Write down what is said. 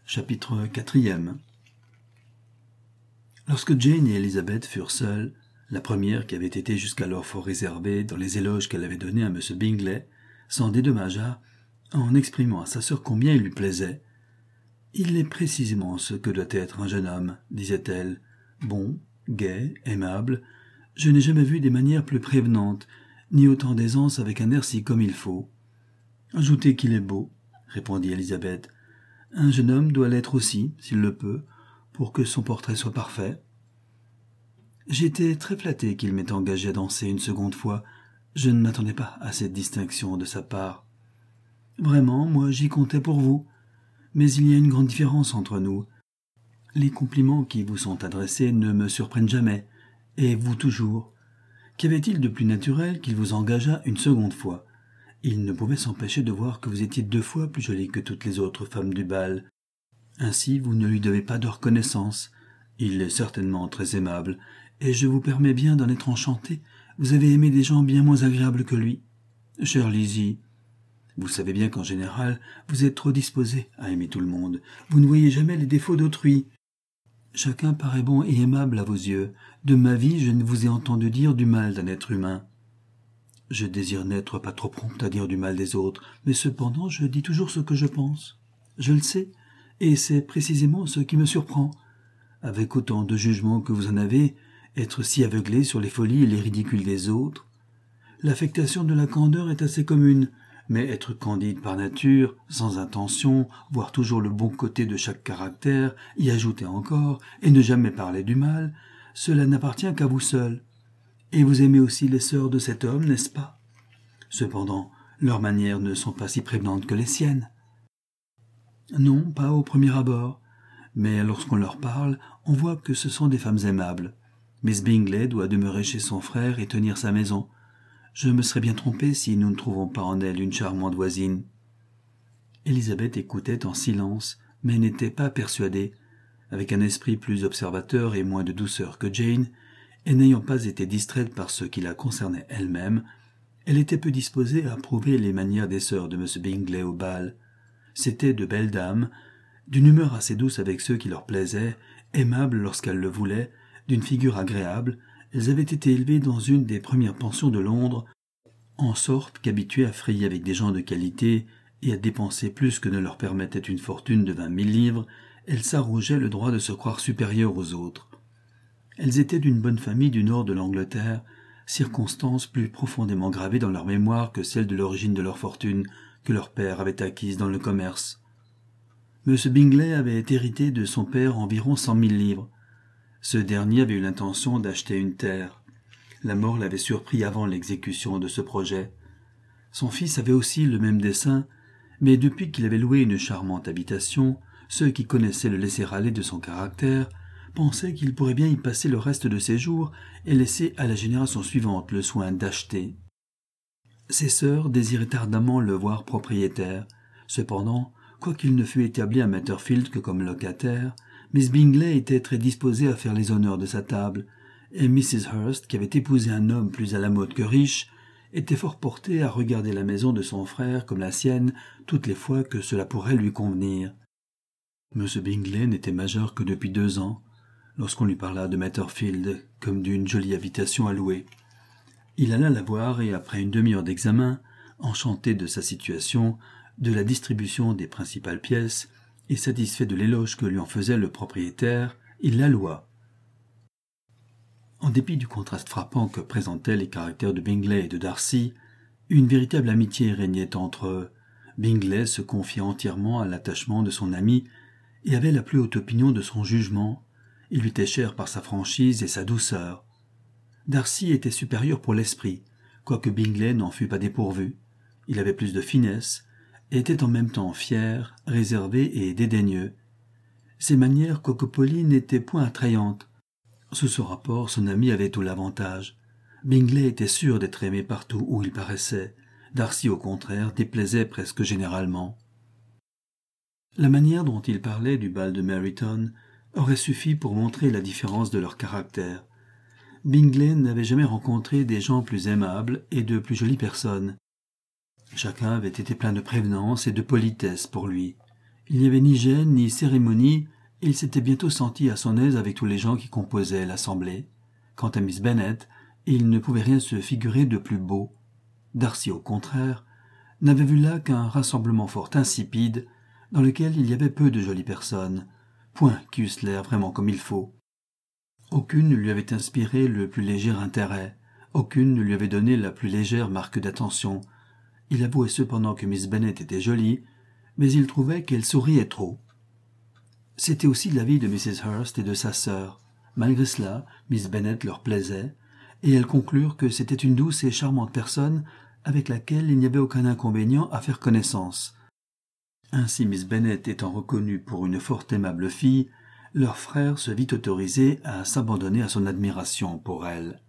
Chapitre 4. Lorsque Jane et Elizabeth furent seules, la première, qui avait été jusqu'alors fort réservée dans les éloges qu'elle avait donnés à M. Bingley, s'en dédommagea en exprimant à sa sœur combien il lui plaisait. « Il est précisément ce que doit être un jeune homme, disait-elle, bon, gai, aimable. Je n'ai jamais vu des manières plus prévenantes, ni autant d'aisance avec un air si comme il faut. » « Ajoutez qu'il est beau, » répondit Elizabeth. « Un jeune homme doit l'être aussi, s'il le peut, pour que son portrait soit parfait. » J'étais très flatté qu'il m'ait engagé à danser une seconde fois. Je ne m'attendais pas à cette distinction de sa part. Vraiment, moi j'y comptais pour vous. Mais il y a une grande différence entre nous. Les compliments qui vous sont adressés ne me surprennent jamais, et vous toujours. Qu'avait-il de plus naturel qu'il vous engageât une seconde fois? Il ne pouvait s'empêcher de voir que vous étiez 2 fois plus jolie que toutes les autres femmes du bal. Ainsi, vous ne lui devez pas de reconnaissance. Il est certainement très aimable, et je vous permets bien d'en être enchanté. Vous avez aimé des gens bien moins agréables que lui. Chère Lizzie, vous savez bien qu'en général, vous êtes trop disposée à aimer tout le monde. Vous ne voyez jamais les défauts d'autrui. Chacun paraît bon et aimable à vos yeux. De ma vie, je ne vous ai entendu dire du mal d'un être humain. Je désire n'être pas trop prompte à dire du mal des autres, mais cependant je dis toujours ce que je pense. Je le sais, et c'est précisément ce qui me surprend. Avec autant de jugement que vous en avez, être si aveuglé sur les folies et les ridicules des autres. L'affectation de la candeur est assez commune, mais être candide par nature, sans intention, voir toujours le bon côté de chaque caractère, y ajouter encore, et ne jamais parler du mal, cela n'appartient qu'à vous seul. Et vous aimez aussi les sœurs de cet homme, n'est-ce pas? Cependant, leurs manières ne sont pas si prévenantes que les siennes. Non, pas au premier abord, mais lorsqu'on leur parle, on voit que ce sont des femmes aimables. Miss Bingley doit demeurer chez son frère et tenir sa maison. Je me serais bien trompé si nous ne trouvons pas en elle une charmante voisine. Élisabeth écoutait en silence, mais n'était pas persuadée. Avec un esprit plus observateur et moins de douceur que Jane, et n'ayant pas été distraite par ce qui la concernait elle-même, elle était peu disposée à approuver les manières des sœurs de M. Bingley au bal. C'étaient de belles dames, d'une humeur assez douce avec ceux qui leur plaisaient, aimables lorsqu'elles le voulaient, d'une figure agréable. Elles avaient été élevées dans une des premières pensions de Londres, en sorte qu'habituées à frayer avec des gens de qualité et à dépenser plus que ne leur permettait une fortune de 20 000 livres, elles s'arrogeaient le droit de se croire supérieures aux autres. Elles étaient d'une bonne famille du nord de l'Angleterre, circonstance plus profondément gravée dans leur mémoire que celle de l'origine de leur fortune que leur père avait acquise dans le commerce. M. Bingley avait hérité de son père environ 100 000 livres. Ce dernier avait eu l'intention d'acheter une terre. La mort l'avait surpris avant l'exécution de ce projet. Son fils avait aussi le même dessein, mais depuis qu'il avait loué une charmante habitation, ceux qui connaissaient le laisser-aller de son caractère pensaient qu'il pourrait bien y passer le reste de ses jours et laisser à la génération suivante le soin d'acheter. Ses sœurs désiraient ardemment le voir propriétaire. Cependant, quoiqu'il ne fût établi à Matterfield que comme locataire, Miss Bingley était très disposée à faire les honneurs de sa table, et Mrs. Hurst, qui avait épousé un homme plus à la mode que riche, était fort portée à regarder la maison de son frère comme la sienne toutes les fois que cela pourrait lui convenir. M. Bingley n'était majeur que depuis 2 ans, lorsqu'on lui parla de Matterfield comme d'une jolie habitation à louer. Il alla la voir et, après une demi-heure d'examen, enchanté de sa situation, de la distribution des principales pièces, et satisfait de l'éloge que lui en faisait le propriétaire, il la loua. En dépit du contraste frappant que présentaient les caractères de Bingley et de Darcy, une véritable amitié régnait entre eux. Bingley se confiait entièrement à l'attachement de son ami et avait la plus haute opinion de son jugement. Il lui était cher par sa franchise et sa douceur. Darcy était supérieur pour l'esprit, quoique Bingley n'en fût pas dépourvu. Il avait plus de finesse, et était en même temps fier, réservé et dédaigneux. Ses manières, quoique polies, n'étaient point attrayantes. Sous ce rapport, son ami avait tout l'avantage. Bingley était sûr d'être aimé partout où il paraissait. Darcy, au contraire, déplaisait presque généralement. La manière dont il parlait du bal de Meryton aurait suffi pour montrer la différence de leur caractère. Bingley n'avait jamais rencontré des gens plus aimables et de plus jolies personnes. Chacun avait été plein de prévenance et de politesse pour lui. Il n'y avait ni gêne ni cérémonie, et il s'était bientôt senti à son aise avec tous les gens qui composaient l'assemblée. Quant à Miss Bennet, il ne pouvait rien se figurer de plus beau. Darcy, au contraire, n'avait vu là qu'un rassemblement fort insipide, dans lequel il y avait peu de jolies personnes, point qui eussent l'air vraiment comme il faut. Aucune ne lui avait inspiré le plus léger intérêt, aucune ne lui avait donné la plus légère marque d'attention. Il avouait cependant que Miss Bennet était jolie, mais il trouvait qu'elle souriait trop. C'était aussi l'avis de Mrs. Hurst et de sa sœur. Malgré cela, Miss Bennet leur plaisait, et elles conclurent que c'était une douce et charmante personne avec laquelle il n'y avait aucun inconvénient à faire connaissance. Ainsi, Miss Bennet étant reconnue pour une fort aimable fille, leur frère se vit autorisé à s'abandonner à son admiration pour elle.